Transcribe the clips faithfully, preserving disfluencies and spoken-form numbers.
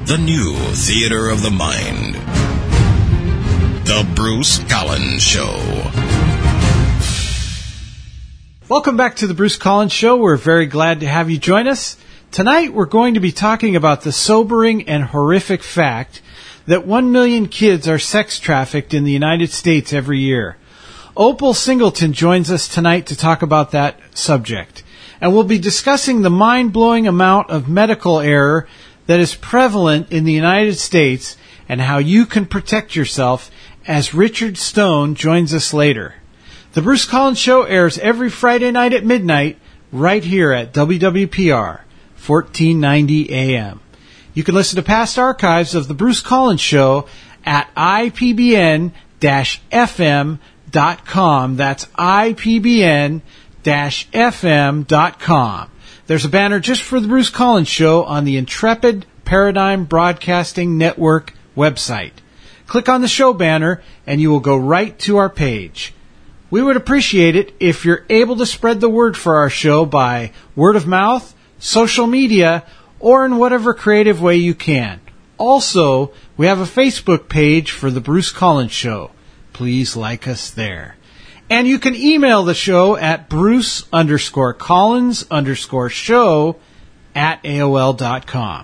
the new theater of the mind. The Bruce Collins Show. Welcome back to the Bruce Collins Show. We're very glad to have you join us. Tonight we're going to be talking about the sobering and horrific fact that one million kids are sex trafficked in the United States every year. Opal Singleton joins us tonight to talk about that subject. And we'll be discussing the mind-blowing amount of medical error that is prevalent in the United States and how you can protect yourself as Richard Stone joins us later. The Bruce Collins Show airs every Friday night at midnight right here at W W P R, fourteen ninety A M. You can listen to past archives of the Bruce Collins Show at I P B N F M dot com. That's I P B N F M dot com. There's a banner just for the Bruce Collins Show on the Intrepid Paradigm Broadcasting Network website. Click on the show banner and you will go right to our page. We would appreciate it if you're able to spread the word for our show by word of mouth, social media, or in whatever creative way you can. Also, we have a Facebook page for the Bruce Collins Show. Please like us there. And you can email the show at Bruce underscore Collins underscore show at A O L dot com.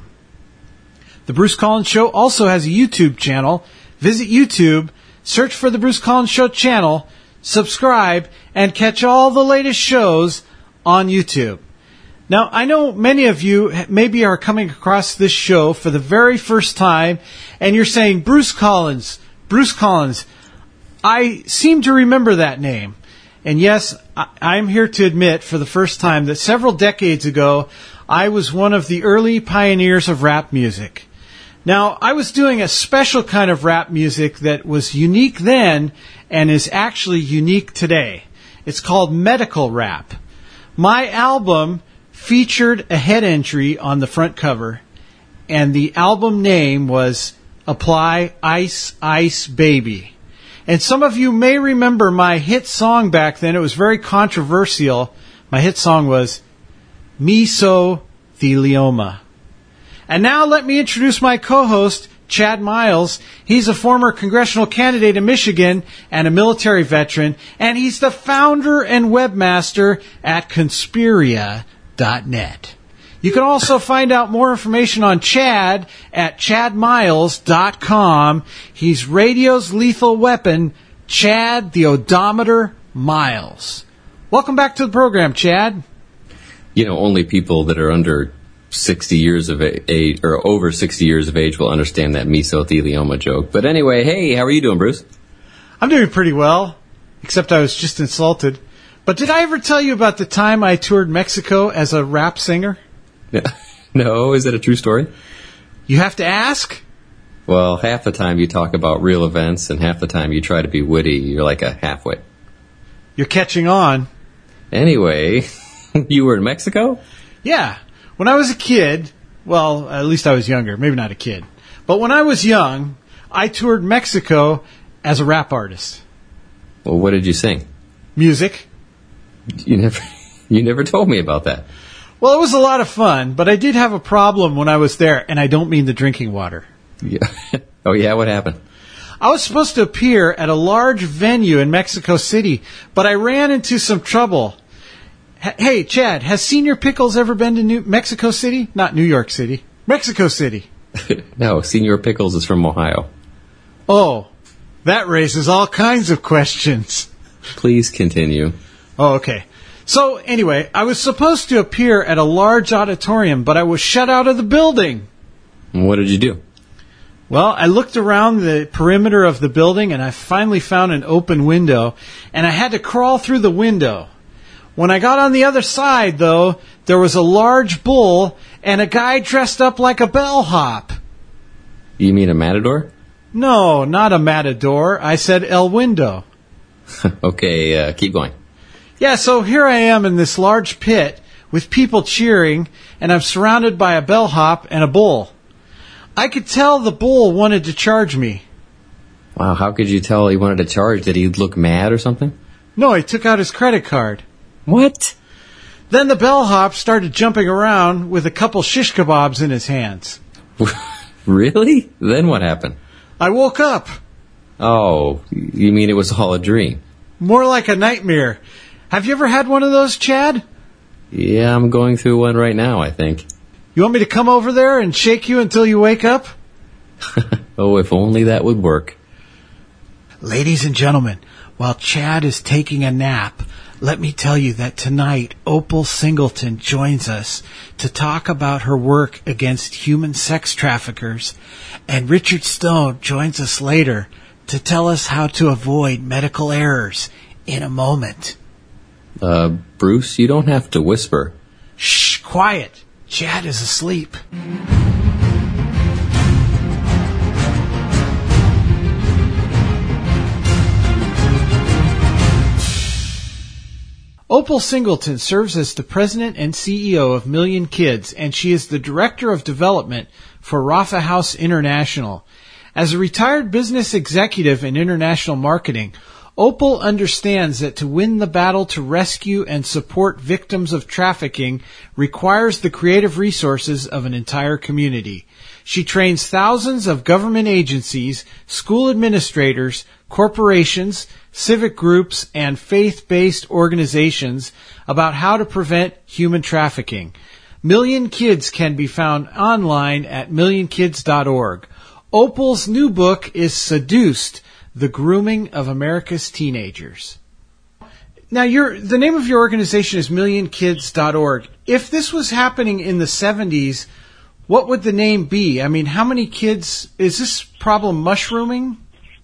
The Bruce Collins Show also has a YouTube channel. Visit YouTube, search for the Bruce Collins Show channel, subscribe, and catch all the latest shows on YouTube. Now, I know many of you maybe are coming across this show for the very first time, and you're saying, Bruce Collins, Bruce Collins, I seem to remember that name. And yes, I'm here to admit for the first time that several decades ago, I was one of the early pioneers of rap music. Now, I was doing a special kind of rap music that was unique then and is actually unique today. It's called medical rap. My album featured a head entry on the front cover, and the album name was Apply Ice Ice Baby. And some of you may remember my hit song back then. It was very controversial. My hit song was Mesothelioma. And now let me introduce my co-host, Chad Miles. He's a former congressional candidate in Michigan and a military veteran, and he's the founder and webmaster at Conspiria dot net. You can also find out more information on Chad at Chad Miles dot com. He's radio's lethal weapon, Chad the Odometer Miles. Welcome back to the program, Chad. You know, only people that are under sixty years of age, or over sixty years of age, will understand that mesothelioma joke. But anyway, hey, how are you doing, Bruce? I'm doing pretty well, except I was just insulted. But did I ever tell you about the time I toured Mexico as a rap singer? No, is that a true story? You have to ask? Well, half the time you talk about real events, and half the time you try to be witty. You're like a halfwit. You're catching on. Anyway, you were in Mexico? Yeah. When I was a kid, well, at least I was younger, maybe not a kid. But when I was young, I toured Mexico as a rap artist. Well, what did you sing? Music. You never, you never told me about that. Well, it was a lot of fun, but I did have a problem when I was there, and I don't mean the drinking water. Yeah. Oh, yeah? What happened? I was supposed to appear at a large venue in Mexico City, but I ran into some trouble. H- hey, Chad, has Senior Pickles ever been to New- Mexico City? Not New York City. Mexico City. No, Senior Pickles is from Ohio. Oh, that raises all kinds of questions. Please continue. Oh, okay. So, anyway, I was supposed to appear at a large auditorium, but I was shut out of the building. And what did you do? Well, I looked around the perimeter of the building, and I finally found an open window, and I had to crawl through the window. When I got on the other side, though, there was a large bull and a guy dressed up like a bellhop. You mean a matador? No, not a matador. I said El Window. Okay, uh, keep going. Yeah, so here I am in this large pit with people cheering, and I'm surrounded by a bellhop and a bull. I could tell the bull wanted to charge me. Wow, how could you tell he wanted to charge? Did he look mad or something? No, he took out his credit card. What? Then the bellhop started jumping around with a couple shish kebabs in his hands. Really? Then what happened? I woke up. Oh, you mean it was all a dream? More like a nightmare. Have you ever had one of those, Chad? Yeah, I'm going through one right now, I think. You want me to come over there and shake you until you wake up? Oh, if only that would work. Ladies and gentlemen, while Chad is taking a nap, let me tell you that tonight Opal Singleton joins us to talk about her work against human sex traffickers, and Richard Stone joins us later to tell us how to avoid medical errors in a moment. Uh, Bruce, you don't have to whisper. Shh, quiet. Chad is asleep. Opal Singleton serves as the president and C E O of Million Kids, and she is the director of development for Rafa House International. As a retired business executive in international marketing, Opal understands that to win the battle to rescue and support victims of trafficking requires the creative resources of an entire community. She trains thousands of government agencies, school administrators, corporations, civic groups, and faith-based organizations about how to prevent human trafficking. Million Kids can be found online at million kids dot org. Opal's new book is Seduced: The Grooming of America's Teenagers. Now, your the name of your organization is million kids dot org. If this was happening in the seventies, what would the name be? I mean, how many kids, is this problem mushrooming?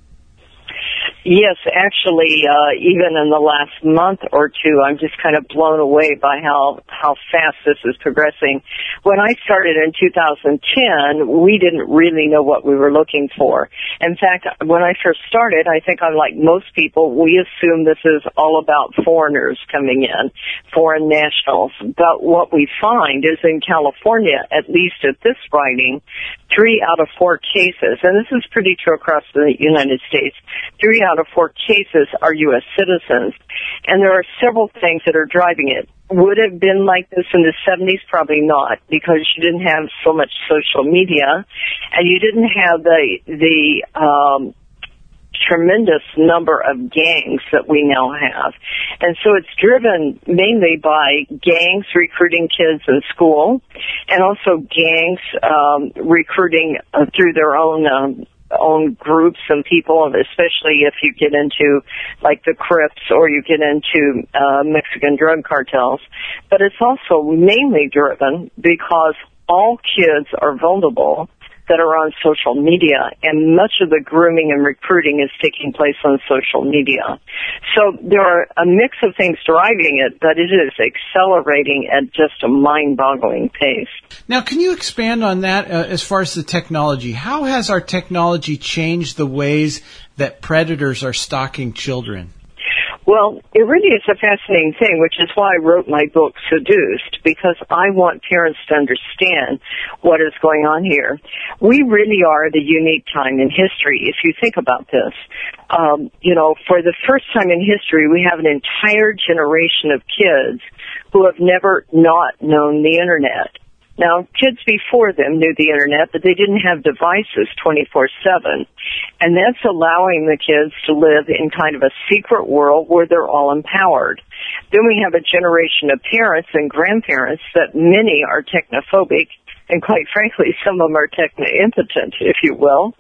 Yes, actually, uh, even in the last month or two, I'm just kind of blown away by how, how fast this is progressing. When I started in two thousand ten, we didn't really know what we were looking for. In fact, when I first started, I think I'm like most people, we assume this is all about foreigners coming in, foreign nationals. But what we find is in California, at least at this writing, three out of four cases, and this is pretty true across the United States, three out of four cases are U S citizens. And there are several things that are driving it. Would it have been like this in the seventies? Probably not, because you didn't have so much social media, and you didn't have the, the, um, tremendous number of gangs that we now have. And so it's driven mainly by gangs recruiting kids in school, and also gangs um, recruiting uh, through their own um, own groups and people, especially if you get into like the Crips or you get into uh, Mexican drug cartels. But it's also mainly driven because all kids are vulnerable that are on social media, and much of the grooming and recruiting is taking place on social media. So there are a mix of things driving it, but it is accelerating at just a mind-boggling pace. Now, can you expand on that uh, as far as the technology? How has our technology changed the ways that predators are stalking children? Well, it really is a fascinating thing, which is why I wrote my book, Seduced, because I want parents to understand what is going on here. We really are at a unique time in history, if you think about this. Um, you know, for the first time in history, we have an entire generation of kids who have never not known the Internet. Now, kids before them knew the Internet, but they didn't have devices twenty-four seven. And that's allowing the kids to live in kind of a secret world where they're all empowered. Then we have a generation of parents and grandparents that many are technophobic, and quite frankly, some of them are techno-impotent, if you will.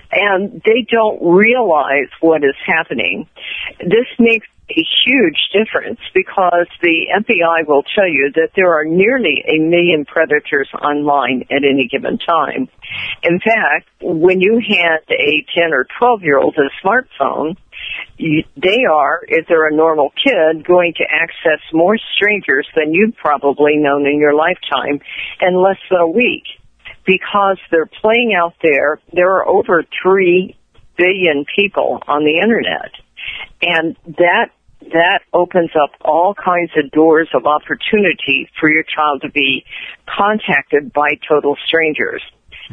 And they don't realize what is happening. This makes a huge difference because the F B I will tell you that there are nearly a million predators online at any given time. In fact, when you hand a ten or twelve year old a smartphone, you, they are, if they're a normal kid, going to access more strangers than you've probably known in your lifetime in less than a week. Because they're playing out there, there are over three billion people on the Internet. And that that opens up all kinds of doors of opportunity for your child to be contacted by total strangers. Mm-hmm.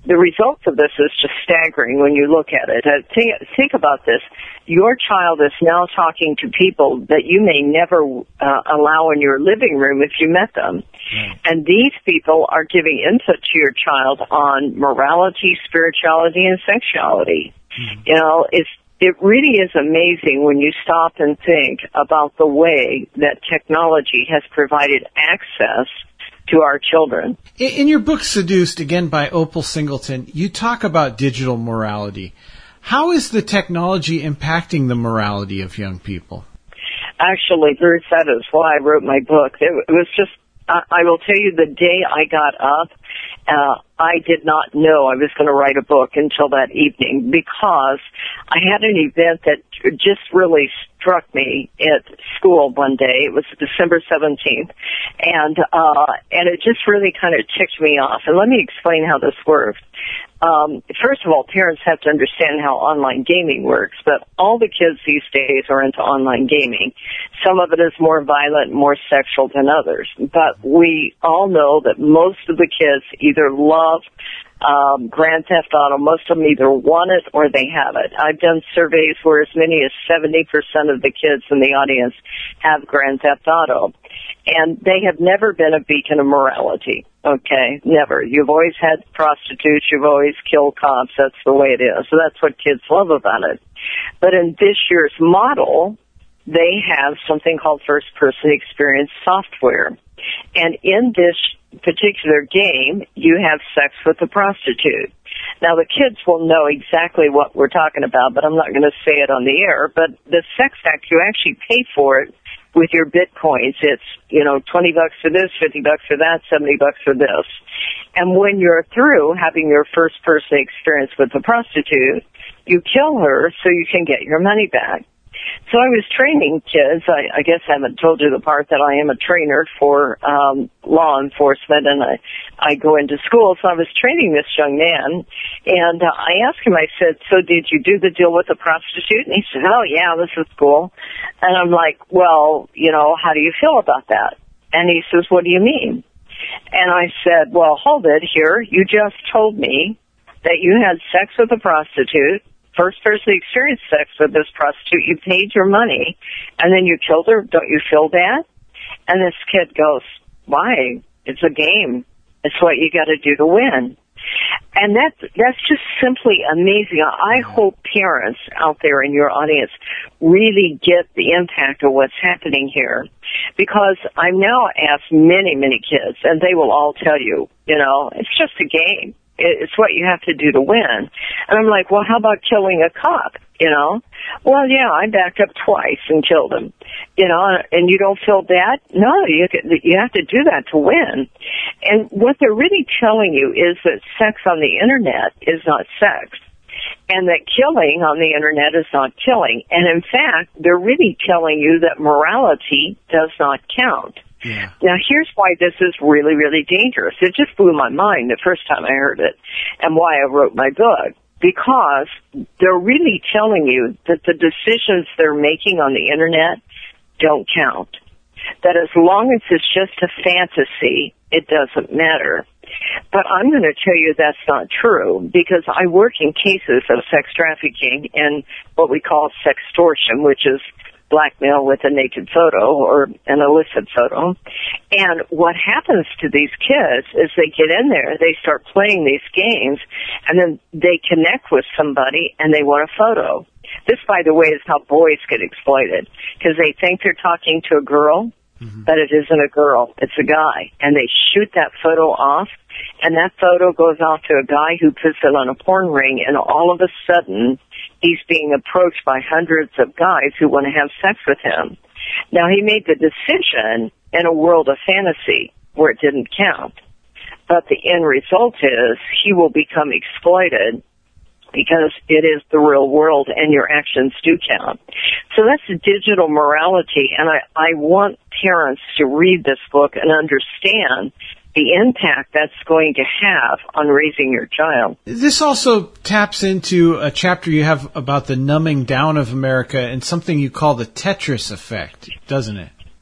the results of this is just staggering when you look at it. Uh, think, think about this. Your child is now talking to people that you may never uh, allow in your living room if you met them. Mm. And these people are giving input to your child on morality, spirituality, and sexuality. Mm. You know, it's It really is amazing when you stop and think about the way that technology has provided access to our children. In your book, Seduced, again by Opal Singleton, you talk about digital morality. How is the technology impacting the morality of young people? Actually, Bruce, that is why I wrote my book. It was just, I will tell you, the day I got up, uh, I did not know I was going to write a book until that evening, because I had an event that just really struck me at school one day. It was December seventeenth, and uh, and it just really kind of ticked me off. And let me explain how this works. Um, first of all, parents have to understand how online gaming works, but all the kids these days are into online gaming. Some of it is more violent, more sexual than others, but we all know that most of the kids either love um, Grand Theft Auto. Most of them either want it or they have it. I've done surveys where as many as seventy percent of the kids in the audience have Grand Theft Auto. And they have never been a beacon of morality, okay? Never. You've always had prostitutes. You've always killed cops. That's the way it is. So that's what kids love about it. But in this year's model, they have something called first-person experience software. And in this particular game, you have sex with a prostitute. Now, the kids will know exactly what we're talking about, but I'm not going to say it on the air. But the sex act, you actually pay for it with your bitcoins. It's, you know, twenty bucks for this, fifty bucks for that, seventy bucks for this. And when you're through having your first person experience with the prostitute, you kill her so you can get your money back. So I was training kids. I, I guess I haven't told you the part that I am a trainer for um, law enforcement, and I, I go into school. So I was training this young man, and uh, I asked him, I said, so did you do the deal with the prostitute? And he said, oh, yeah, this is cool. And I'm like, well, you know, how do you feel about that? And he says, what do you mean? And I said, well, hold it here. You just told me that you had sex with a prostitute, first person experienced sex with this prostitute, you paid your money, and then you killed her. Don't you feel bad? And this kid goes, why? It's a game. It's what you got to do to win. And that, that's just simply amazing. I hope parents out there in your audience really get the impact of what's happening here. Because I've now asked many, many kids, and they will all tell you, you know, it's just a game. It's what you have to do to win. And I'm like, well, how about killing a cop, you know? Well, yeah, I backed up twice and killed him, you know, and you don't feel bad? No, you you have to do that to win. And what they're really telling you is that sex on the Internet is not sex, and that killing on the Internet is not killing. And in fact, they're really telling you that morality does not count. Yeah. Now, here's why this is really, really dangerous. It just blew my mind the first time I heard it, and why I wrote my book. Because they're really telling you that the decisions they're making on the Internet don't count. That as long as it's just a fantasy, it doesn't matter. But I'm going to tell you that's not true, because I work in cases of sex trafficking and what we call sextortion, which is blackmail with a naked photo or an illicit photo. And what happens to these kids is they get in there, they start playing these games, and then they connect with somebody and they want a photo. This, by the way, is how boys get exploited, because they think they're talking to a girl, mm-hmm. but it isn't a girl, it's a guy. And they shoot that photo off, and that photo goes off to a guy who puts it on a porn ring, and all of a sudden, he's being approached by hundreds of guys who want to have sex with him. Now, he made the decision in a world of fantasy where it didn't count. But the end result is he will become exploited because it is the real world and your actions do count. So that's digital morality, and I, I want parents to read this book and understand the impact that's going to have on raising your child. This also taps into a chapter you have about the numbing down of America and something you call the Tetris effect, doesn't it?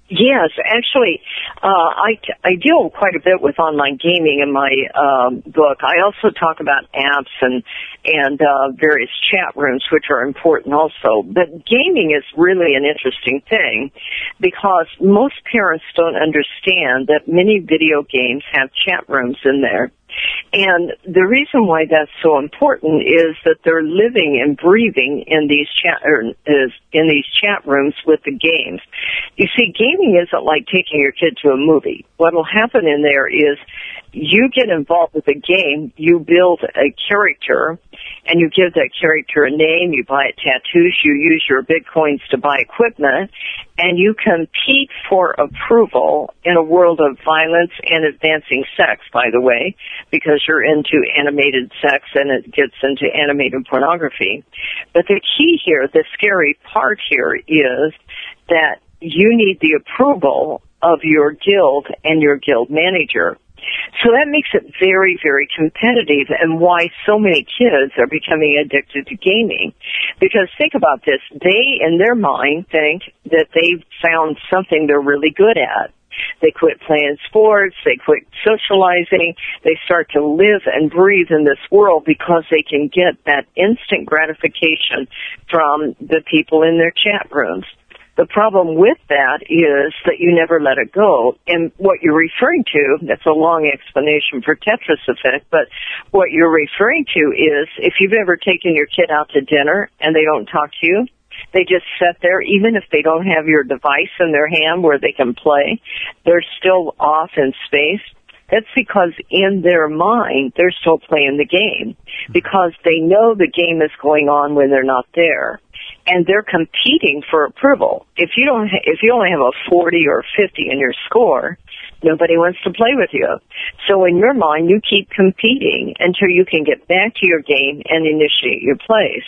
Yes, actually, uh, I, I deal quite a bit with online gaming in my um, book. I also talk about apps and and uh, various chat rooms, which are important also. But gaming is really an interesting thing because most parents don't understand that many video games have chat rooms in there. And the reason why that's so important is that they're living and breathing in these chat or is in these chat rooms with the games. You see, gaming isn't like taking your kid to a movie. What will happen in there is you get involved with a game, you build a character, and you give that character a name, you buy tattoos, you use your bitcoins to buy equipment, and you compete for approval in a world of violence and advancing sex, by the way, because you're into animated sex and it gets into animated pornography. But the key here, the scary part here is that you need the approval of your guild and your guild manager. So that makes it very, very competitive and why so many kids are becoming addicted to gaming. Because think about this, they, in their mind, think that they've found something they're really good at. They quit playing sports, they quit socializing, they start to live and breathe in this world because they can get that instant gratification from the people in their chat rooms. The problem with that is that you never let it go. And what you're referring to, that's a long explanation for Tetris effect, but what you're referring to is if you've ever taken your kid out to dinner and they don't talk to you, they just sit there, even if they don't have your device in their hand where they can play, they're still off in space. That's because in their mind, they're still playing the game because they know the game is going on when they're not there. And they're competing for approval. If you don't, ha- if you only have a forty or fifty in your score, nobody wants to play with you. So in your mind, you keep competing until you can get back to your game and initiate your plays.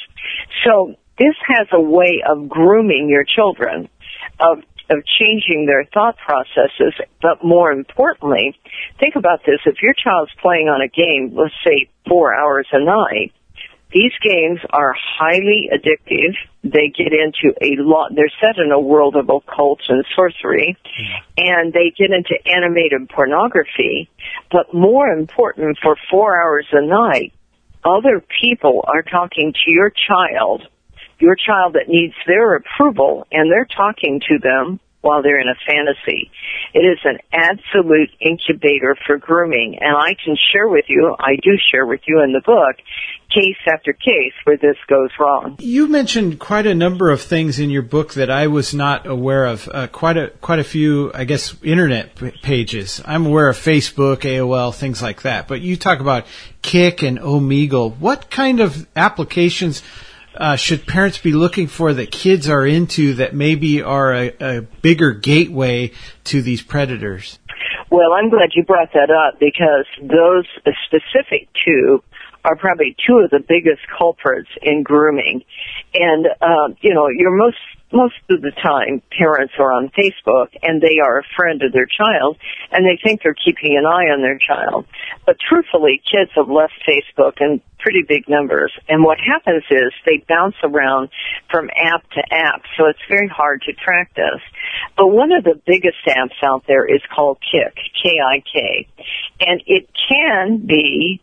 So this has a way of grooming your children, of of changing their thought processes, but more importantly, think about this. If your child's playing on a game, let's say four hours a night, these games are highly addictive. They get into a lot, they're set in a world of occult and sorcery, and they get into animated pornography. But more important, for four hours a night, other people are talking to your child, your child that needs their approval, and they're talking to them while they're in a fantasy. It is an absolute incubator for grooming, and I can share with you, I do share with you in the book, case after case where this goes wrong. You mentioned quite a number of things in your book that I was not aware of. Uh, quite a quite a few, I guess, internet p- pages. I'm aware of Facebook, A O L, things like that. But you talk about Kik and Omegle. What kind of applications uh, should parents be looking for that kids are into that maybe are a, a bigger gateway to these predators? Well, I'm glad you brought that up because those specific two are probably two of the biggest culprits in grooming. And, uh, you know, you're most, most of the time parents are on Facebook and they are a friend of their child and they think they're keeping an eye on their child. But truthfully, kids have left Facebook in pretty big numbers. And what happens is they bounce around from app to app. So it's very hard to track this. But one of the biggest apps out there is called Kik, K I K. And it can be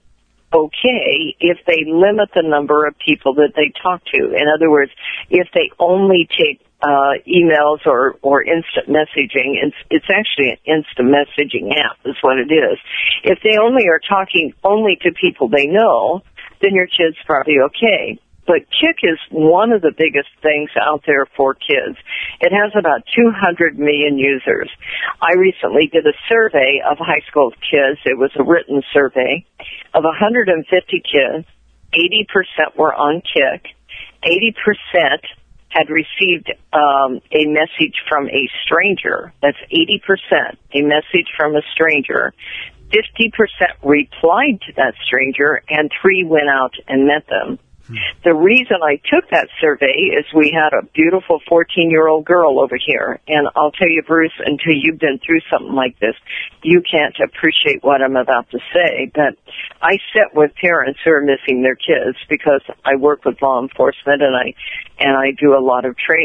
okay if they limit the number of people that they talk to. In other words, if they only take uh emails or or instant messaging, it's it's actually an instant messaging app is what it is. If they only are talking only to people they know, then your kid's probably okay. But Kik is one of the biggest things out there for kids. It has about two hundred million users. I recently did a survey of high school kids. It was a written survey of one hundred fifty kids. eighty percent were on Kik. eighty percent had received um, a message from a stranger. That's eighty percent, a message from a stranger. fifty percent replied to that stranger, and three went out and met them. The reason I took that survey is we had a beautiful fourteen-year-old girl over here, and I'll tell you, Bruce, until you've been through something like this, you can't appreciate what I'm about to say, but I sit with parents who are missing their kids because I work with law enforcement and I and I do a lot of training.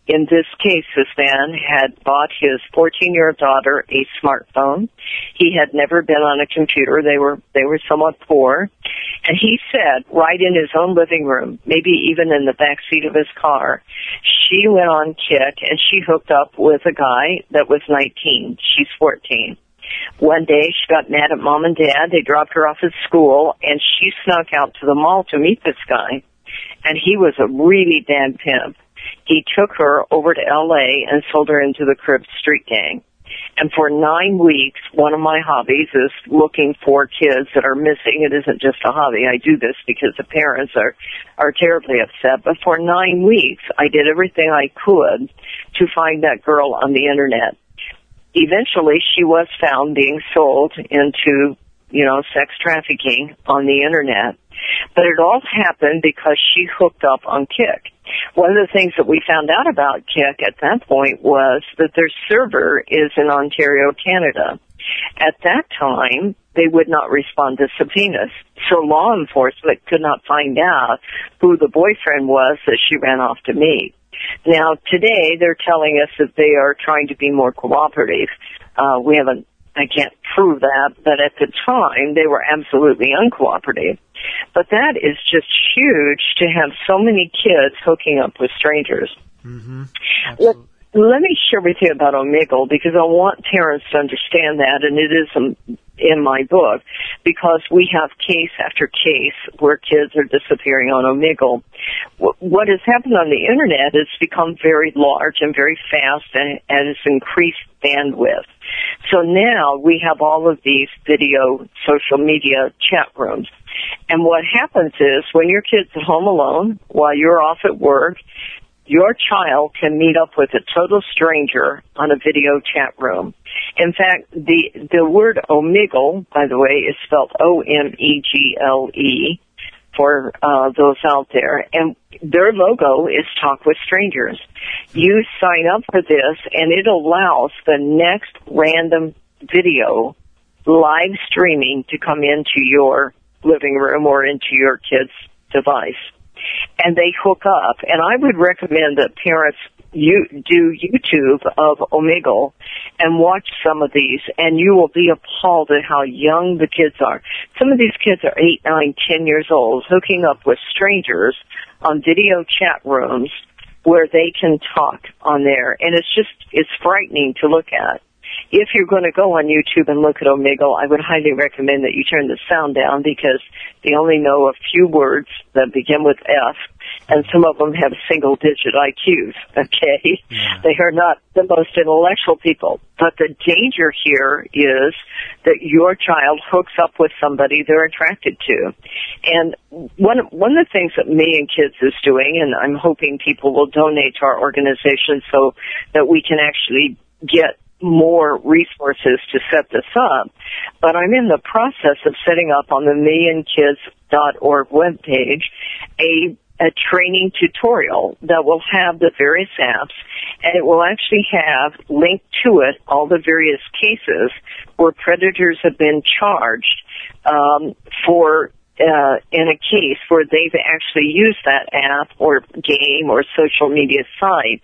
in this case, this man had bought his fourteen-year-old daughter a smartphone. He had never been on a computer. They were they were somewhat poor. And he said, right in his own living room, maybe even in the back seat of his car, she went on Kik and she hooked up with a guy that was nineteen. She's fourteen. One day she got mad at mom and dad. They dropped her off at school, and she snuck out to the mall to meet this guy. And he was a really bad pimp. He took her over to L A and sold her into the Crips street gang. And for nine weeks, one of my hobbies is looking for kids that are missing. It isn't just a hobby. I do this because the parents are, are terribly upset. But for nine weeks, I did everything I could to find that girl on the Internet. Eventually, she was found being sold into, you know, sex trafficking on the Internet. But it all happened because she hooked up on Kik. One of the things that we found out about Kik at that point was that their server is in Ontario, Canada. At that time, they would not respond to subpoenas. So law enforcement could not find out who the boyfriend was that she ran off to meet. Now, today, they're telling us that they are trying to be more cooperative. Uh, we haven't, I can't prove that, but at the time, they were absolutely uncooperative. But that is just huge to have so many kids hooking up with strangers. Mm-hmm. Let, let me share with you about Omegle, because I want parents to understand that, and it is um, in my book, because we have case after case where kids are disappearing on Omegle. What has happened on the Internet has become very large and very fast, and, and it's increased bandwidth. So now we have all of these video, social media chat rooms. And what happens is when your kid's at home alone, while you're off at work, your child can meet up with a total stranger on a video chat room. In fact, the the word Omegle, by the way, is spelled O M E G L E for uh, those out there. And their logo is Talk with Strangers. You sign up for this, and it allows the next random video live streaming to come into your living room or into your kid's device. And they hook up. And I would recommend that parents you do YouTube of Omegle and watch some of these, and you will be appalled at how young the kids are. Some of these kids are eight, nine, ten years old, hooking up with strangers on video chat rooms where they can talk on there. And it's just, it's frightening to look at. If you're going to go on YouTube and look at Omegle, I would highly recommend that you turn the sound down, because they only know a few words that begin with F, and some of them have single-digit I Qs, okay? Yeah. They are not the most intellectual people. But the danger here is that your child hooks up with somebody they're attracted to. And one, one of the things that Million Kids is doing, and I'm hoping people will donate to our organization so that we can actually get more resources to set this up, but I'm in the process of setting up on the million kids dot org webpage a, a training tutorial that will have the various apps, and it will actually have linked to it all the various cases where predators have been charged um, for Uh, in a case where they've actually used that app or game or social media site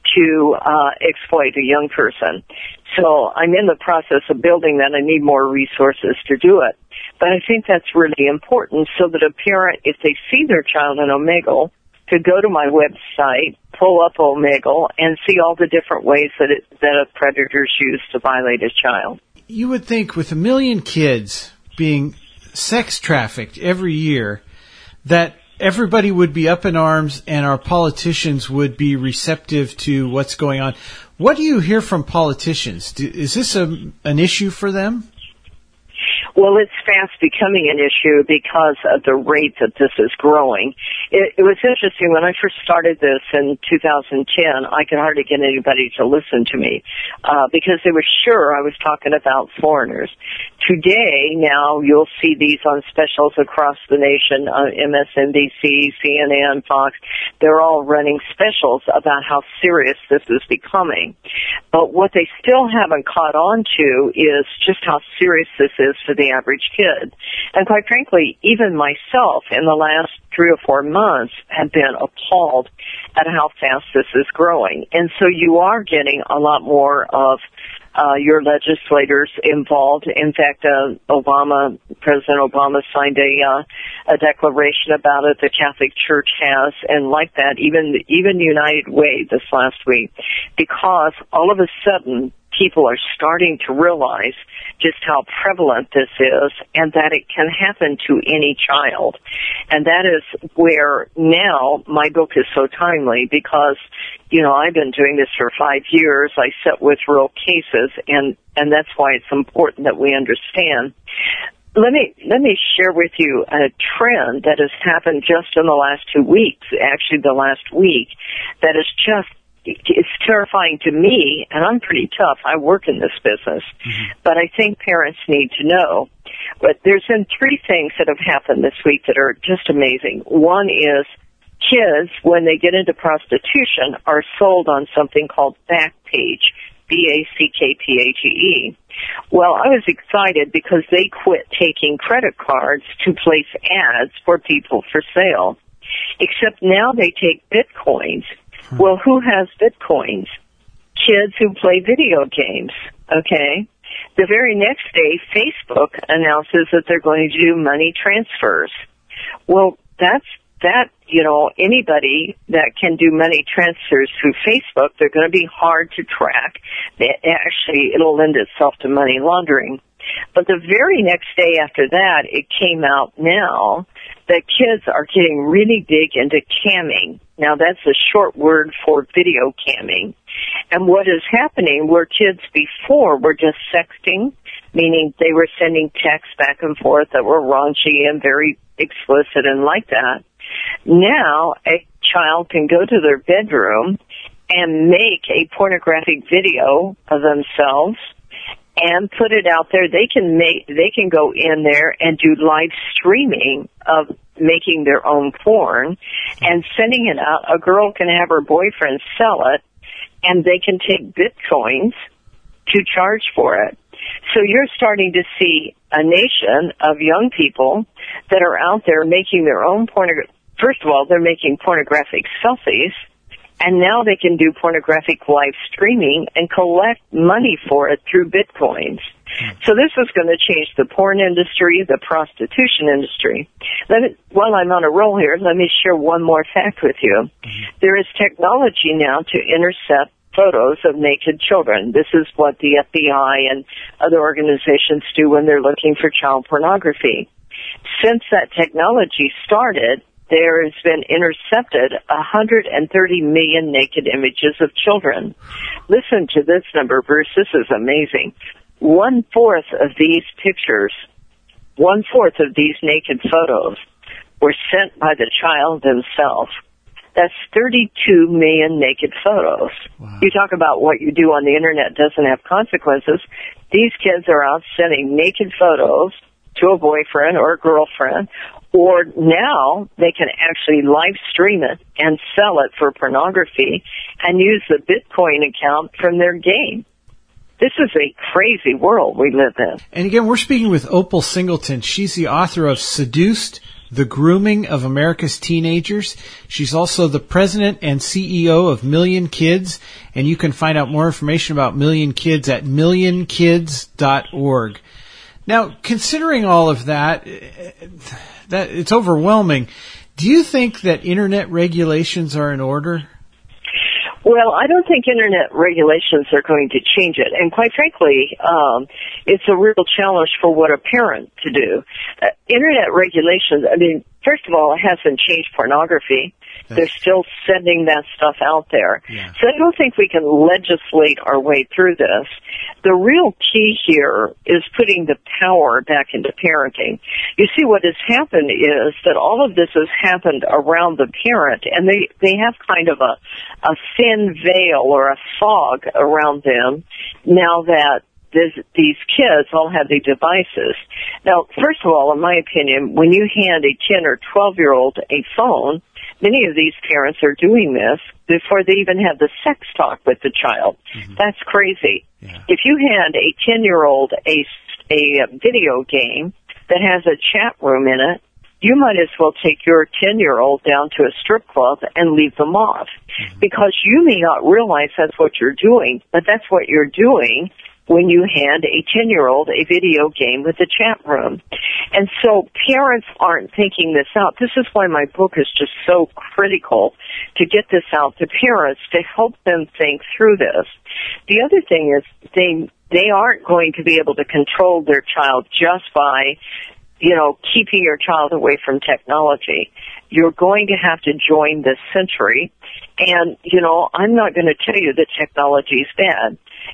to uh, exploit a young person. So I'm in the process of building that. I need more resources to do it. But I think that's really important so that a parent, if they see their child in Omegle, could go to my website, pull up Omegle, and see all the different ways that, it, that a predators use to violate a child. You would think with a million kids being sex trafficked every year, that everybody would be up in arms and our politicians would be receptive to what's going on. What do you hear from politicians? Do, is this a, an issue for them? Well, it's fast becoming an issue because of the rate that this is growing. It, it was interesting. When I first started this in two thousand ten, I could hardly get anybody to listen to me uh, because they were sure I was talking about foreigners. Today, now, you'll see these on specials across the nation, uh, M S N B C, C N N, Fox. They're all running specials about how serious this is becoming. But what they still haven't caught on to is just how serious this is for the the average kid. And quite frankly, even myself in the last three or four months have been appalled at how fast this is growing. And so you are getting a lot more of uh, your legislators involved. In fact, uh, Obama, President Obama signed a, uh, a declaration about it. The Catholic Church has, and like that, even, even United Way this last week, because all of a sudden people are starting to realize just how prevalent this is and that it can happen to any child. And that is where now my book is so timely because, you know, I've been doing this for five years. I sit with real cases, and, and that's why it's important that we understand. Let me, let me share with you a trend that has happened just in the last two weeks, actually the last week, that is just it's terrifying to me, and I'm pretty tough. I work in this business. Mm-hmm. But I think parents need to know. But there's been three things that have happened this week that are just amazing. One is kids, when they get into prostitution, are sold on something called Backpage, B A C K P A G E. Well, I was excited because they quit taking credit cards to place ads for people for sale. Except now they take Bitcoins. Well, who has Bitcoins? Kids who play video games, okay? The very next day, Facebook announces that they're going to do money transfers. Well, that's, that, you know, anybody that can do money transfers through Facebook, they're going to be hard to track. They, actually, it'll lend itself to money laundering. But the very next day after that, it came out now that kids are getting really big into camming. Now, that's a short word for video camming. And what is happening where kids before were just sexting, meaning they were sending texts back and forth that were raunchy and very explicit and like that. Now, a child can go to their bedroom and make a pornographic video of themselves and put it out there. They can make, they can go in there and do live streaming of making their own porn and sending it out. A girl can have her boyfriend sell it, and they can take Bitcoins to charge for it. So you're starting to see a nation of young people that are out there making their own pornographic. First of all, they're making pornographic selfies. And now they can do pornographic live streaming and collect money for it through Bitcoins. So this is going to change the porn industry, the prostitution industry. Let me, while I'm on a roll here, let me share one more fact with you. There is technology now to intercept photos of naked children. This is what the F B I and other organizations do when they're looking for child pornography. Since that technology started, there has been intercepted one hundred thirty million naked images of children. Listen to this number, Bruce. This is amazing. One-fourth of these pictures, one-fourth of these naked photos were sent by the child themselves. That's thirty-two million naked photos. Wow. You talk about what you do on the Internet doesn't have consequences. These kids are out sending naked photos to a boyfriend or a girlfriend, or now they can actually live stream it and sell it for pornography and use the Bitcoin account from their game. This is a crazy world we live in. And again, we're speaking with Opal Singleton. She's the author of Seduced, The Grooming of America's Teenagers. She's also the president and C E O of Million Kids, and you can find out more information about Million Kids at million kids dot org. Now, considering all of that, that it's overwhelming. Do you think that Internet regulations are in order? Well, I don't think Internet regulations are going to change it. And quite frankly, um, it's a real challenge for what a parent to do. Uh, Internet regulations, I mean, first of all, it hasn't changed pornography. That's... They're still sending that stuff out there. Yeah. So I don't think we can legislate our way through this. The real key here is putting the power back into parenting. You see, what has happened is that all of this has happened around the parent, and they, they have kind of a, a thin veil or a fog around them now that This, these kids all have the devices. Now, first of all, in my opinion, when you hand a ten or twelve-year-old a phone, many of these parents are doing this before they even have the sex talk with the child. Mm-hmm. That's crazy. Yeah. If you hand a ten-year-old a, a video game that has a chat room in it, you might as well take your ten-year-old down to a strip club and leave them off. Because you may not realize that's what you're doing, but that's what you're doing when you hand a ten-year-old a video game with a chat room. And so parents aren't thinking this out. This is why my book is just so critical to get this out to parents to help them think through this. The other thing is they they aren't going to be able to control their child just by, you know, keeping your child away from technology. You're going to have to join this century. And, you know, I'm not going to tell you that technology is bad,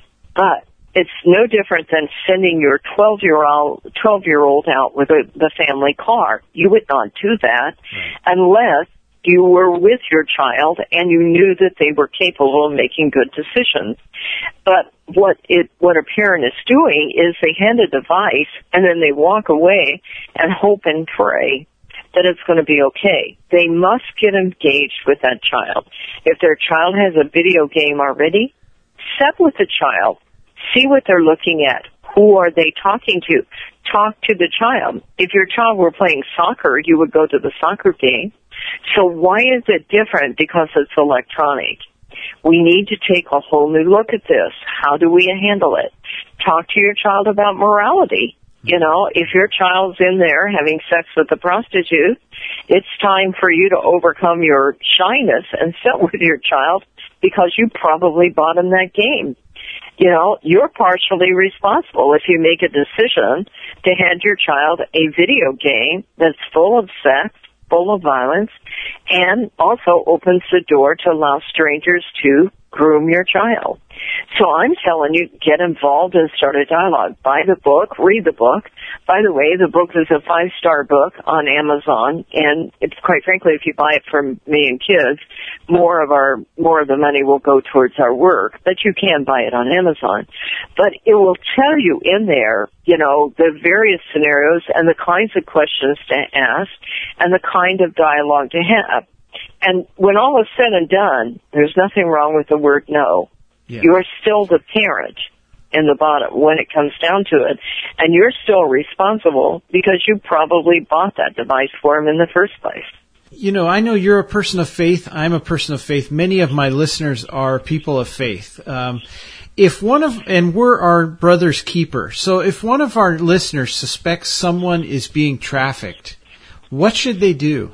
but it's no different than sending your twelve-year-old twelve-year-old out with a, the family car. You would not do that unless you were with your child and you knew that they were capable of making good decisions. But what it what a parent is doing is they hand a device and then they walk away and hope and pray that it's going to be okay. They must get engaged with that child. If their child has a video game already, sit with the child. See what they're looking at. Who are they talking to? Talk to the child. If your child were playing soccer, you would go to the soccer game. So why is it different? Because it's electronic. We need to take a whole new look at this. How do we handle it? Talk to your child about morality. You know, if your child's in there having sex with a prostitute, it's time for you to overcome your shyness and sit with your child because you probably bought him that game. You know, you're partially responsible if you make a decision to hand your child a video game that's full of sex, full of violence, and also opens the door to allow strangers to groom your child. So I'm telling you, get involved and start a dialogue. Buy the book, read the book. By the way, the book is a five-star book on Amazon, and it's quite frankly, if you buy it from me and kids, more of our more of the money will go towards our work. But you can buy it on Amazon. But it will tell you in there, you know, the various scenarios and the kinds of questions to ask and the kind of dialogue to have. And when all is said and done, there's nothing wrong with the word no. Yeah. You're still the parent in the bottom when it comes down to it. And you're still responsible because you probably bought that device for him in the first place. You know, I know you're a person of faith. I'm a person of faith. Many of my listeners are people of faith. Um, if one of, and we're our brother's keeper. So if one of our listeners suspects someone is being trafficked, what should they do?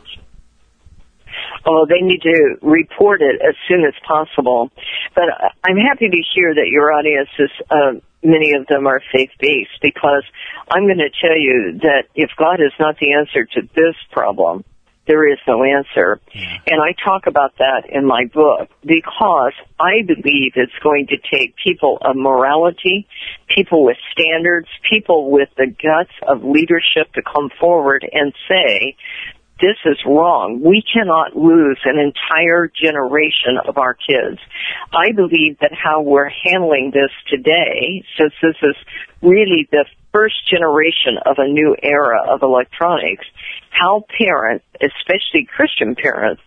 Oh, they need to report it as soon as possible. But I'm happy to hear that your audience is, uh, many of them are faith-based, because I'm going to tell you that if God is not the answer to this problem, there is no answer. Yeah. And I talk about that in my book because I believe it's going to take people of morality, people with standards, people with the guts of leadership to come forward and say, this is wrong. We cannot lose an entire generation of our kids. I believe that how we're handling this today, since this is really the first generation of a new era of electronics, how parents, especially Christian parents,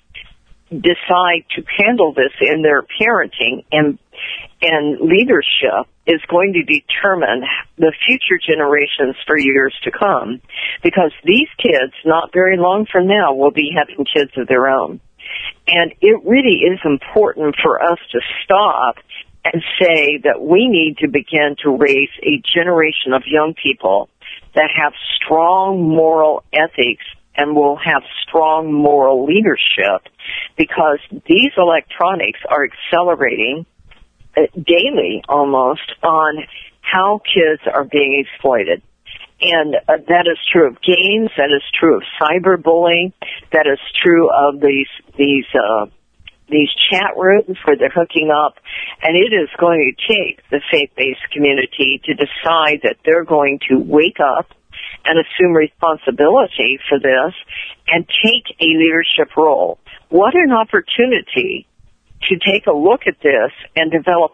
decide to handle this in their parenting and and leadership is going to determine the future generations for years to come. Because these kids, not very long from now, will be having kids of their own. And it really is important for us to stop and say that we need to begin to raise a generation of young people that have strong moral ethics and will have strong moral leadership, because these electronics are accelerating daily almost on how kids are being exploited. And uh, that is true of games, that is true of cyberbullying, that is true of these these uh these chat rooms where they're hooking up, and it is going to take the faith-based community to decide that they're going to wake up and assume responsibility for this and take a leadership role. What an opportunity to take a look at this and develop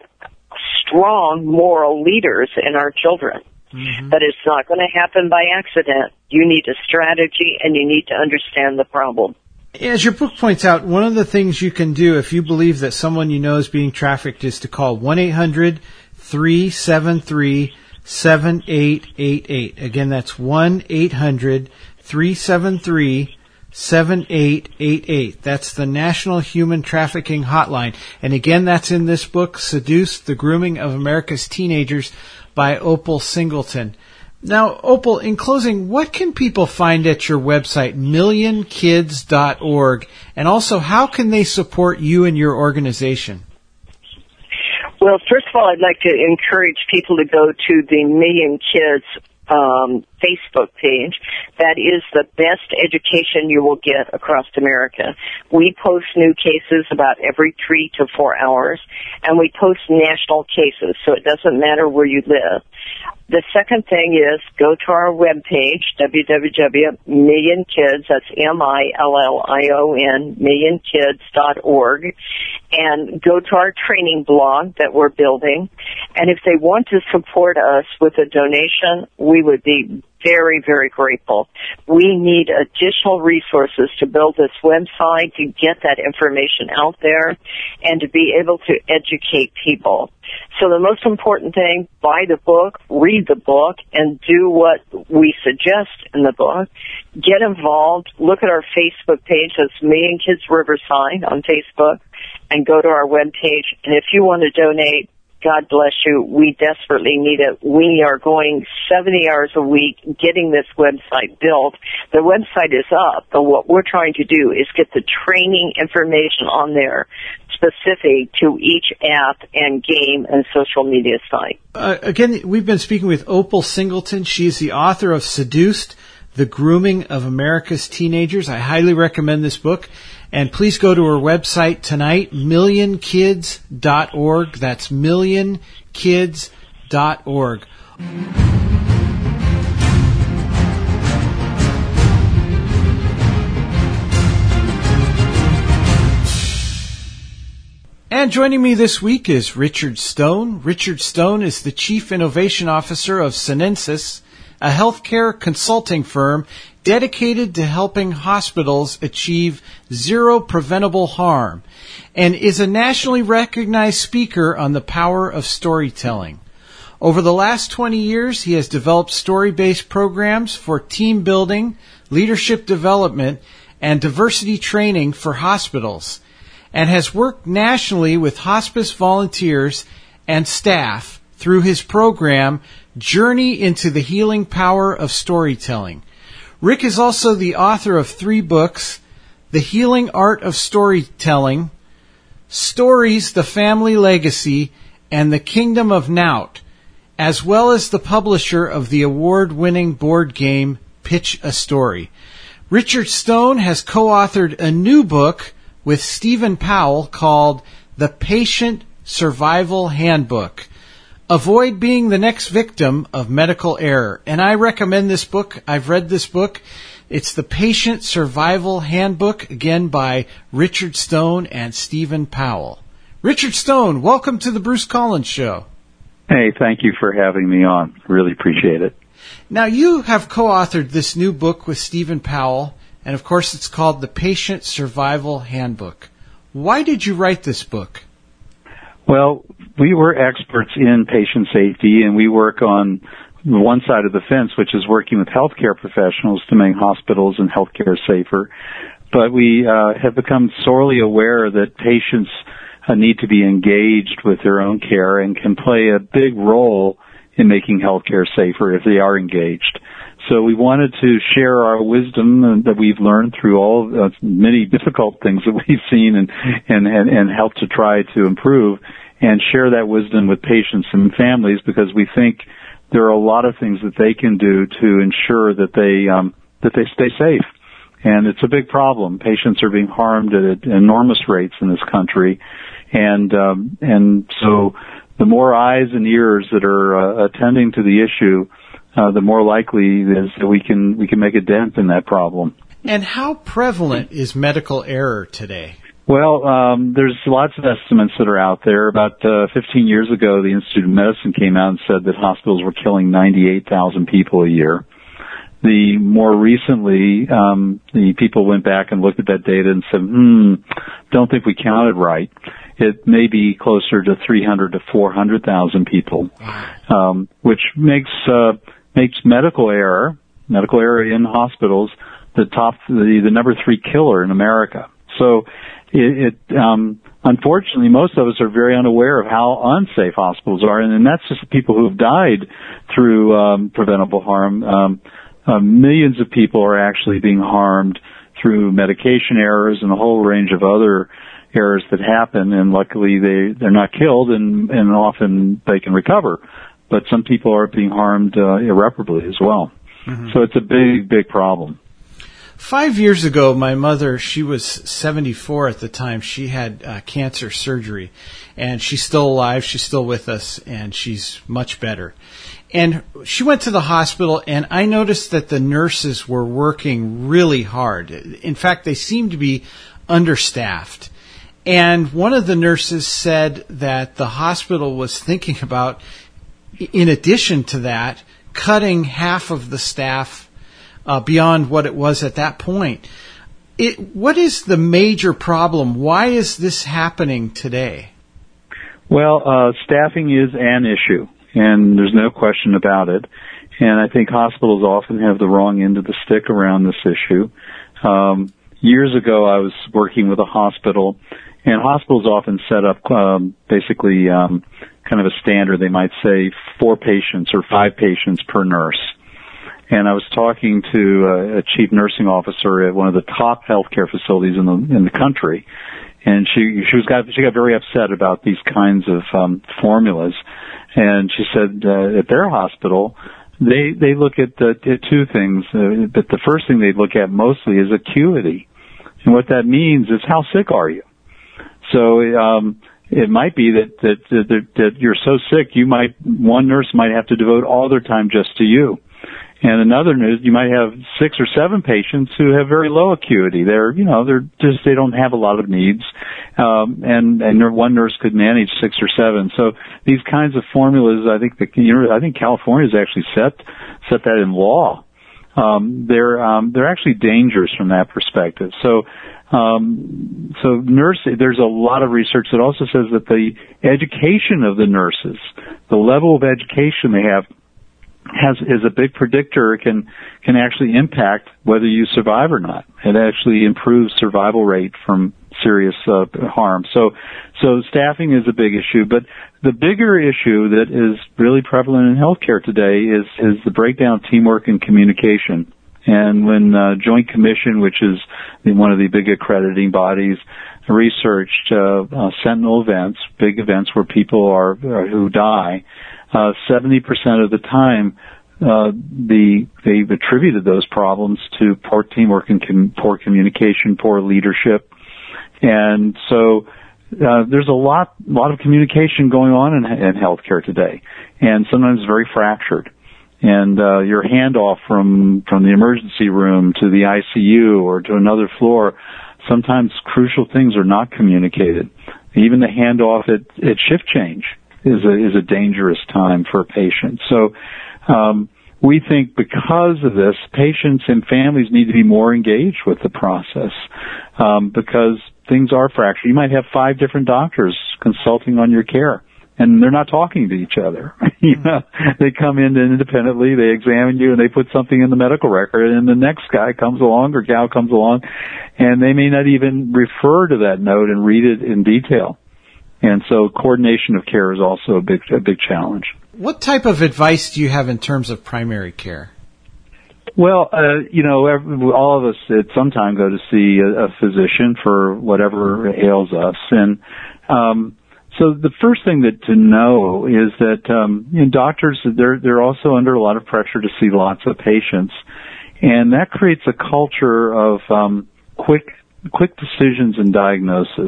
strong moral leaders in our children. Mm-hmm. But it's not going to happen by accident. You need a strategy, and you need to understand the problem. As your book points out, one of the things you can do if you believe that someone you know is being trafficked is to call one eight hundred three seven three seven eight eight eight. Again, that's one eight hundred three seven three seven eight eight eight. That's the National Human Trafficking Hotline. And again, that's in this book, Seduced: The Grooming of America's Teenagers by Opal Singleton. Now, Opal, in closing, what can people find at your website, million kids dot org? And also, how can they support you and your organization? Well, first of all, I'd like to encourage people to go to the Million Kids um, Facebook page. That is the best education you will get across America. We post new cases about every three to four hours, and we post national cases, so it doesn't matter where you live. The second thing is go to our webpage, w w w dot million kids, that's M I L L I O N, million kids dot org, and go to our training blog that we're building. And if they want to support us with a donation, we would be very, very grateful. We need additional resources to build this website, to get that information out there, and to be able to educate people. So the most important thing, buy the book, read the book, and do what we suggest in the book. Get involved. Look at our Facebook page. That's Million Kids Riverside on Facebook, and go to our webpage. And if you want to donate, God bless you. We desperately need it. We are going seventy hours a week getting this website built. The website is up, but what we're trying to do is get the training information on there specific to each app and game and social media site. Uh, again, we've been speaking with Opal Singleton. She is the author of Seduced: The Grooming of America's Teenagers. I highly recommend this book. And please go to her website tonight, million kids dot org. That's million kids dot org. And joining me this week is Richard Stone. Richard Stone is the Chief Innovation Officer of Sinensis, a healthcare consulting firm dedicated to helping hospitals achieve zero preventable harm, and is a nationally recognized speaker on the power of storytelling. Over the last twenty years, he has developed story-based programs for team building, leadership development, and diversity training for hospitals, and has worked nationally with hospice volunteers and staff through his program, Journey into the Healing Power of Storytelling. Rick is also the author of three books, The Healing Art of Storytelling, Stories, The Family Legacy, and The Kingdom of Nout, as well as the publisher of the award-winning board game Pitch a Story. Richard Stone has co-authored a new book with Stephen Powell called The Patient Survival Handbook. Avoid being the next victim of medical error. And I recommend this book. I've read this book. It's The Patient Survival Handbook, again by Richard Stone and Stephen Powell. Richard Stone, welcome to the Bruce Collins Show. Hey, thank you for having me on. Really appreciate it. Now, you have co-authored this new book with Stephen Powell, and of course it's called The Patient Survival Handbook. Why did you write this book? Well, we were experts in patient safety, and we work on one side of the fence, which is working with healthcare professionals to make hospitals and healthcare safer. But we uh, have become sorely aware that patients uh, need to be engaged with their own care and can play a big role in making healthcare safer if they are engaged. So we wanted to share our wisdom that we've learned through all uh, many difficult things that we've seen and, and, and, and help to try to improve, and share that wisdom with patients and families, because we think there are a lot of things that they can do to ensure that they um, that they stay safe. And it's a big problem. Patients are being harmed at enormous rates in this country, and um, and so the more eyes and ears that are uh, attending to the issue, uh, the more likely it is that we can we can make a dent in that problem. And how prevalent is medical error today? Well, um, there's lots of estimates that are out there. About uh, fifteen years ago, the Institute of Medicine came out and said that hospitals were killing ninety-eight thousand people a year. The more recently, um, the people went back and looked at that data and said, hmm, don't think we counted right. It may be closer to three hundred to four hundred thousand people, um, which makes, uh, makes medical error, medical error in hospitals, the top, the, the number three killer in America. So it, it um, unfortunately, most of us are very unaware of how unsafe hospitals are, and, and that's just the people who have died through um, preventable harm. Um, uh, millions of people are actually being harmed through medication errors and a whole range of other errors that happen, and luckily they, they're not killed, and, and often they can recover. But some people are being harmed uh, irreparably as well. Mm-hmm. So it's a big, big problem. Five years ago, my mother, she was seventy-four at the time. She had uh, cancer surgery, and she's still alive. She's still with us, and she's much better. And she went to the hospital, and I noticed that the nurses were working really hard. In fact, they seemed to be understaffed. And one of the nurses said that the hospital was thinking about, in addition to that, cutting half of the staff uh, beyond what it was at that point. It, what is the major problem? Why is this happening today? Well, uh, staffing is an issue, and there's no question about it. And I think hospitals often have the wrong end of the stick around this issue. Um, years ago, I was working with a hospital, and hospitals often set up um, basically um, kind of a standard. They might say four patients or five patients per nurse. And I was talking to a, a chief nursing officer at one of the top healthcare facilities in the in the country, and she she was got she got very upset about these kinds of um, formulas. And she said uh, at their hospital, they they look at the, at two things. Uh, but the first thing they look at mostly is acuity, and what that means is how sick are you. So um, it might be that, that that that you're so sick, you might one nurse might have to devote all their time just to you. And another news, you might have six or seven patients who have very low acuity. They're, you know, they're just, they don't have a lot of needs. Um, and, and one nurse could manage six or seven. So these kinds of formulas, I think the, you know, I think California's actually set, set that in law. Um, they're, um, they're actually dangerous from that perspective. So, um, so nurse, there's a lot of research that also says that the education of the nurses, the level of education they have, has is a big predictor. It can can actually impact whether you survive or not. It actually improves survival rate from serious uh, harm. So so staffing is a big issue, but the bigger issue that is really prevalent in healthcare today is is the breakdown of teamwork and communication. And when uh, Joint Commission, which is one of the big accrediting bodies, researched uh, uh, sentinel events, big events where people are uh, who die, Uh, seventy percent of the time, uh, the, they've attributed those problems to poor teamwork and com- poor communication, poor leadership. And so, uh, there's a lot, lot of communication going on in, in healthcare today. And sometimes very fractured. And, uh, your handoff from, from the emergency room to the I C U or to another floor, sometimes crucial things are not communicated. Even the handoff at, at shift change is a, is a dangerous time for a patient. So, um, we think because of this, patients and families need to be more engaged with the process, um, because things are fractured. You might have five different doctors consulting on your care, and they're not talking to each other. you know, they come in independently, they examine you, and they put something in the medical record, and the next guy comes along or gal comes along, and they may not even refer to that note and read it in detail. And so coordination of care is also a big, a big challenge. What type of advice do you have in terms of primary care? Well, uh, you know, every, all of us at some time go to see a, a physician for whatever ails us. And, um, so the first thing that to know is that, um, you know, doctors, they're, they're also under a lot of pressure to see lots of patients. And that creates a culture of, um, quick, quick decisions and diagnosis.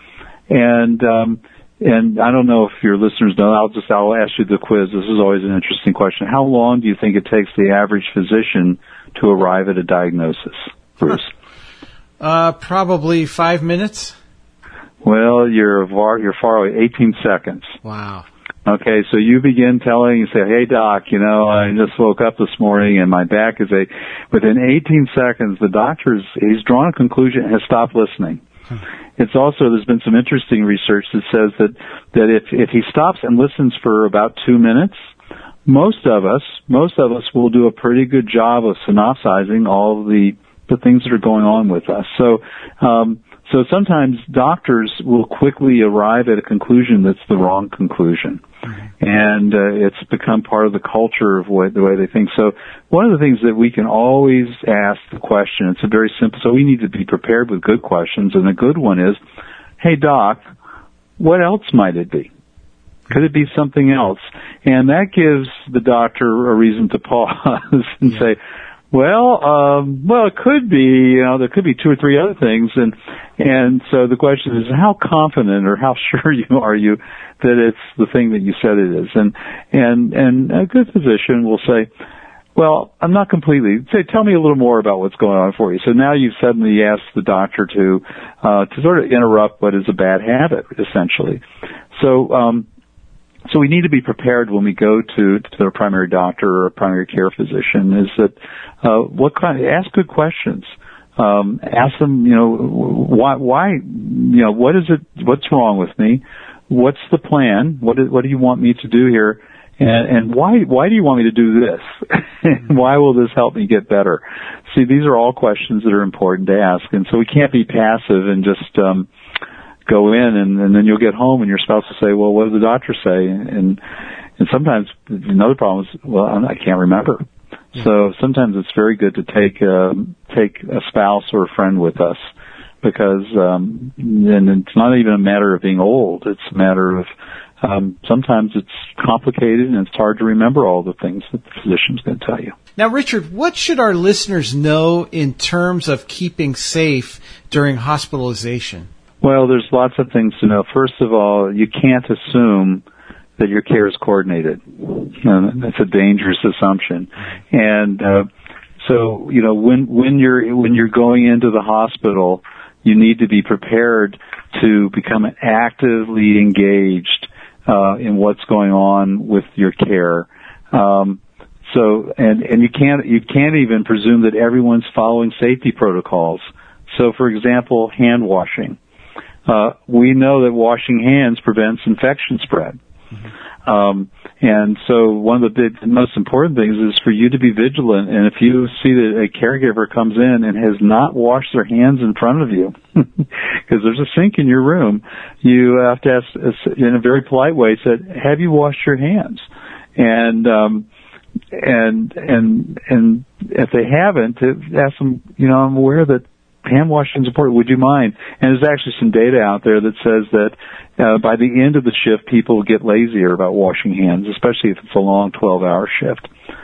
And, um, and I don't know if your listeners know, I'll just, I'll ask you the quiz. This is always an interesting question. How long do you think it takes the average physician to arrive at a diagnosis, Bruce? Uh, probably five minutes. Well, you're far, you're far away, eighteen seconds. Wow. Okay, so you begin telling, you say, hey doc, you know, I just woke up this morning and my back is a, within eighteen seconds, the doctor's, he's drawn a conclusion and has stopped listening. It's also, there's been some interesting research that says that, that if, if he stops and listens for about two minutes, most of us, most of us will do a pretty good job of synopsizing all of the, the things that are going on with us. So, um, So sometimes doctors will quickly arrive at a conclusion that's the wrong conclusion. Mm-hmm. And uh, it's become part of the culture of what, the way they think. So one of the things that we can always ask the question, it's a very simple, so we need to be prepared with good questions, and a good one is, hey doc, what else might it be? Could it be something else? And that gives the doctor a reason to pause and yeah. say, Well, um, well, it could be, you know, there could be two or three other things, and and so the question is, how confident or how sure you are you that it's the thing that you said it is? And and and a good physician will say, well, I'm not completely. Say, tell me a little more about what's going on for you. So now you've suddenly asked the doctor to uh, to sort of interrupt what is a bad habit, essentially. So. um So we need to be prepared when we go to, to their primary doctor or a primary care physician is that, uh, what kind, ask good questions. Um, ask them, you know, why, why, you know, what is it, what's wrong with me? What's the plan? What do, what do you want me to do here? And, and why, why do you want me to do this? Why will this help me get better? See, these are all questions that are important to ask. And so we can't be passive and just, um, go in and, and then you'll get home and your spouse will say, well, what did the doctor say? And, and sometimes another problem is, well, I can't remember. Mm-hmm. So sometimes it's very good to take, um, take a spouse or a friend with us because, um, and it's not even a matter of being old. It's a matter of, um, sometimes it's complicated and it's hard to remember all the things that the physician's going to tell you. Now, Richard, what should our listeners know in terms of keeping safe during hospitalization? Well, there's lots of things to know. First of all, you can't assume that your care is coordinated. And that's a dangerous assumption. And uh, so, you know, when when you're when you're going into the hospital, you need to be prepared to become actively engaged uh, in what's going on with your care. Um, so, and and you can't you can't even presume that everyone's following safety protocols. So, for example, hand washing. Uh, we know that washing hands prevents infection spread. Mm-hmm. Um, and so one of the big, most important things is for you to be vigilant. And if you see that a caregiver comes in and has not washed their hands in front of you, because there's a sink in your room, you have to ask in a very polite way, said, have you washed your hands? And, um, and, and, and if they haven't, ask them, you know, I'm aware that hand washing is important. Would you mind? And there's actually some data out there that says that uh, by the end of the shift, people get lazier about washing hands, especially if it's a long twelve-hour shift.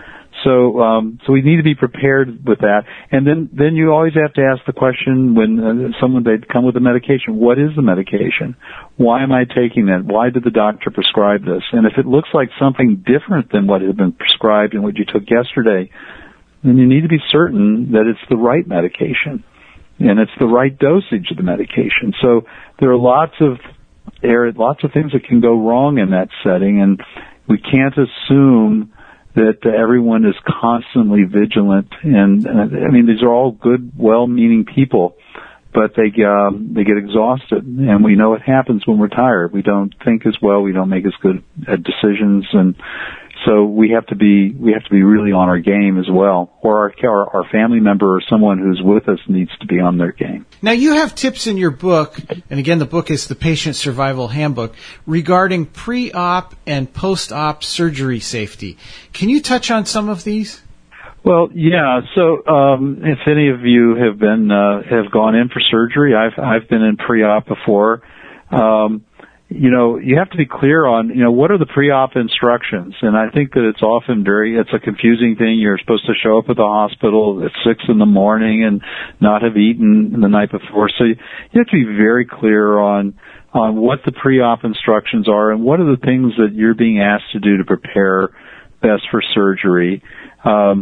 So, um, so we need to be prepared with that. And then, then you always have to ask the question when uh, someone they come with a medication: what is the medication? Why am I taking it? Why did the doctor prescribe this? And if it looks like something different than what had been prescribed and what you took yesterday, then you need to be certain that it's the right medication. And it's the right dosage of the medication. So there are lots of there are lots of things that can go wrong in that setting, and we can't assume that uh, everyone is constantly vigilant. And uh, I mean, these are all good, well-meaning people, but they uh, they get exhausted, and we know it happens when we're tired. We don't think as well. We don't make as good uh, decisions, and so we have to be we have to be really on our game as well, or our our family member or someone who's with us needs to be on their game. Now, you have tips in your book, and again, the book is the Patient Survival Handbook, regarding pre-op and post-op surgery safety. Can you touch on some of these? Well, yeah. So, um, if any of you have been uh, have gone in for surgery, I've I've been in pre-op before. Um, You know, you have to be clear on, you know, what are the pre-op instructions? And I think that it's often very, it's a confusing thing. You're supposed to show up at the hospital at six in the morning and not have eaten the night before. So you, you have to be very clear on, on what the pre-op instructions are and what are the things that you're being asked to do to prepare best for surgery. Um,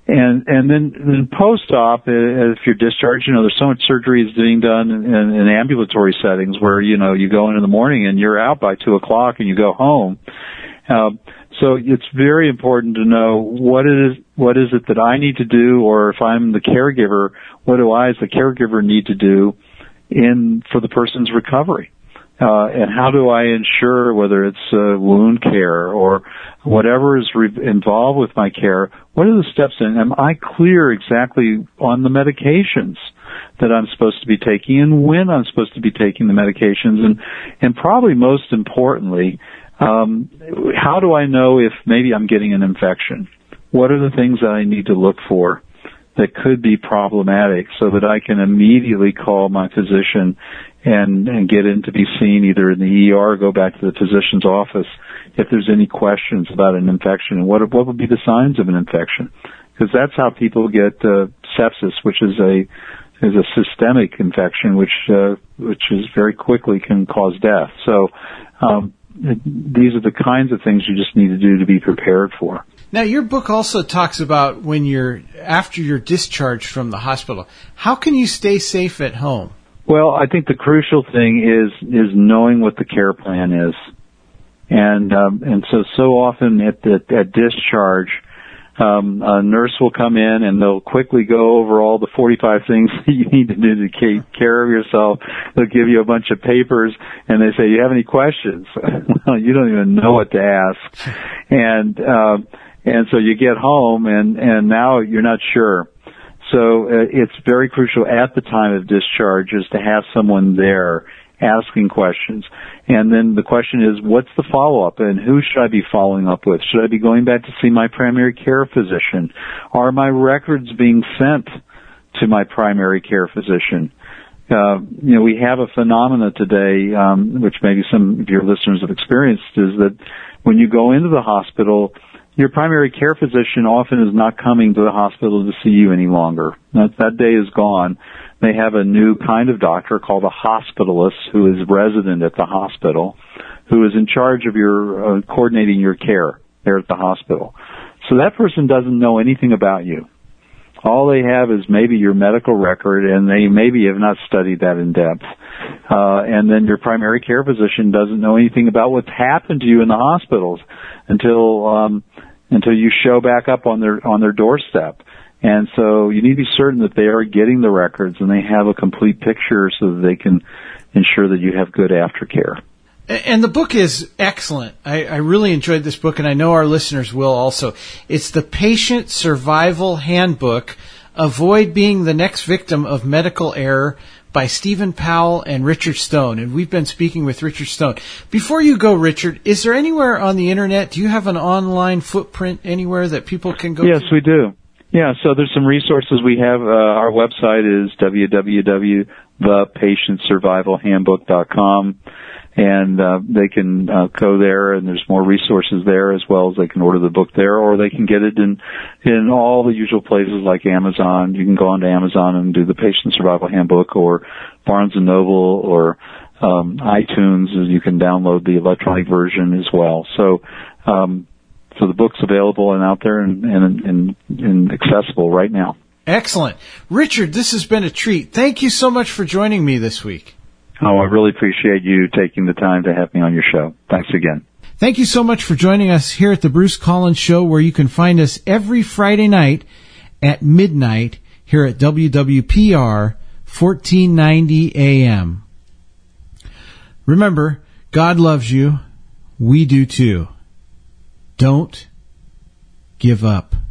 and and then, then post-op, uh, if you're discharged, you know, there's so much surgery is being done in, in, in ambulatory settings where, you know, you go in in the morning and you're out by two o'clock and you go home. Uh, so it's very important to know what it is, what is it that I need to do, or if I'm the caregiver, what do I as the caregiver need to do in, for the person's recovery? Uh, and how do I ensure, whether it's uh, wound care or whatever is re- involved with my care, what are the steps in? Am I clear exactly on the medications that I'm supposed to be taking and when I'm supposed to be taking the medications? And, and probably most importantly, um, how do I know if maybe I'm getting an infection? What are the things that I need to look for that could be problematic so that I can immediately call my physician and, and get in to be seen either in the E R or go back to the physician's office if there's any questions about an infection and what, what would be the signs of an infection? Because that's how people get uh, sepsis, which is a is a systemic infection, which uh, which is very quickly can cause death. So um, these are the kinds of things you just need to do to be prepared for. Now, your book also talks about when you're after you're discharged from the hospital. How can you stay safe at home? Well, I think the crucial thing is is knowing what the care plan is, and um, and so so often at the, at discharge, um, a nurse will come in and they'll quickly go over all the forty-five things that you need to do to take care of yourself. They'll give you a bunch of papers and they say, "You have any questions?" Well, you don't even know what to ask, and uh, and so you get home and and now you're not sure. So uh, it's very crucial at the time of discharge is to have someone there asking questions. And then the question is, what's the follow-up and who should I be following up with? Should I be going back to see my primary care physician? Are my records being sent to my primary care physician? Uh, you know, we have a phenomena today, um, which maybe some of your listeners have experienced, is that when you go into the hospital, your primary care physician often is not coming to the hospital to see you any longer. That, that day is gone. They have a new kind of doctor called a hospitalist who is resident at the hospital, who is in charge of your uh, coordinating your care there at the hospital. So that person doesn't know anything about you. All they have is maybe your medical record, and they maybe have not studied that in depth. Uh, and then your primary care physician doesn't know anything about what's happened to you in the hospitals until um, until you show back up on their on their doorstep. And so you need to be certain that they are getting the records and they have a complete picture so that they can ensure that you have good aftercare. And the book is excellent. I, I really enjoyed this book, and I know our listeners will also. It's the Patient Survival Handbook, Avoid Being the Next Victim of Medical Error, by Stephen Powell and Richard Stone. And we've been speaking with Richard Stone. Before you go, Richard, is there anywhere on the Internet, do you have an online footprint anywhere that people can go yes, to? Yes, we do. Yeah, so there's some resources we have. Uh, our website is w w w dot the patient survival handbook dot com. And uh, they can uh, go there, and there's more resources there, as well as they can order the book there, or they can get it in in all the usual places like Amazon. You can go onto Amazon and do the Patient Survival Handbook, or Barnes and Noble, or um, iTunes. You can download the electronic version as well. So, um, so the book's available and out there and, and, and, and accessible right now. Excellent, Richard. This has been a treat. Thank you so much for joining me this week. Oh, I really appreciate you taking the time to have me on your show. Thanks again. Thank you so much for joining us here at the Bruce Collins Show, where you can find us every Friday night at midnight here at W W P R fourteen ninety A M. Remember, God loves you. We do too. Don't give up.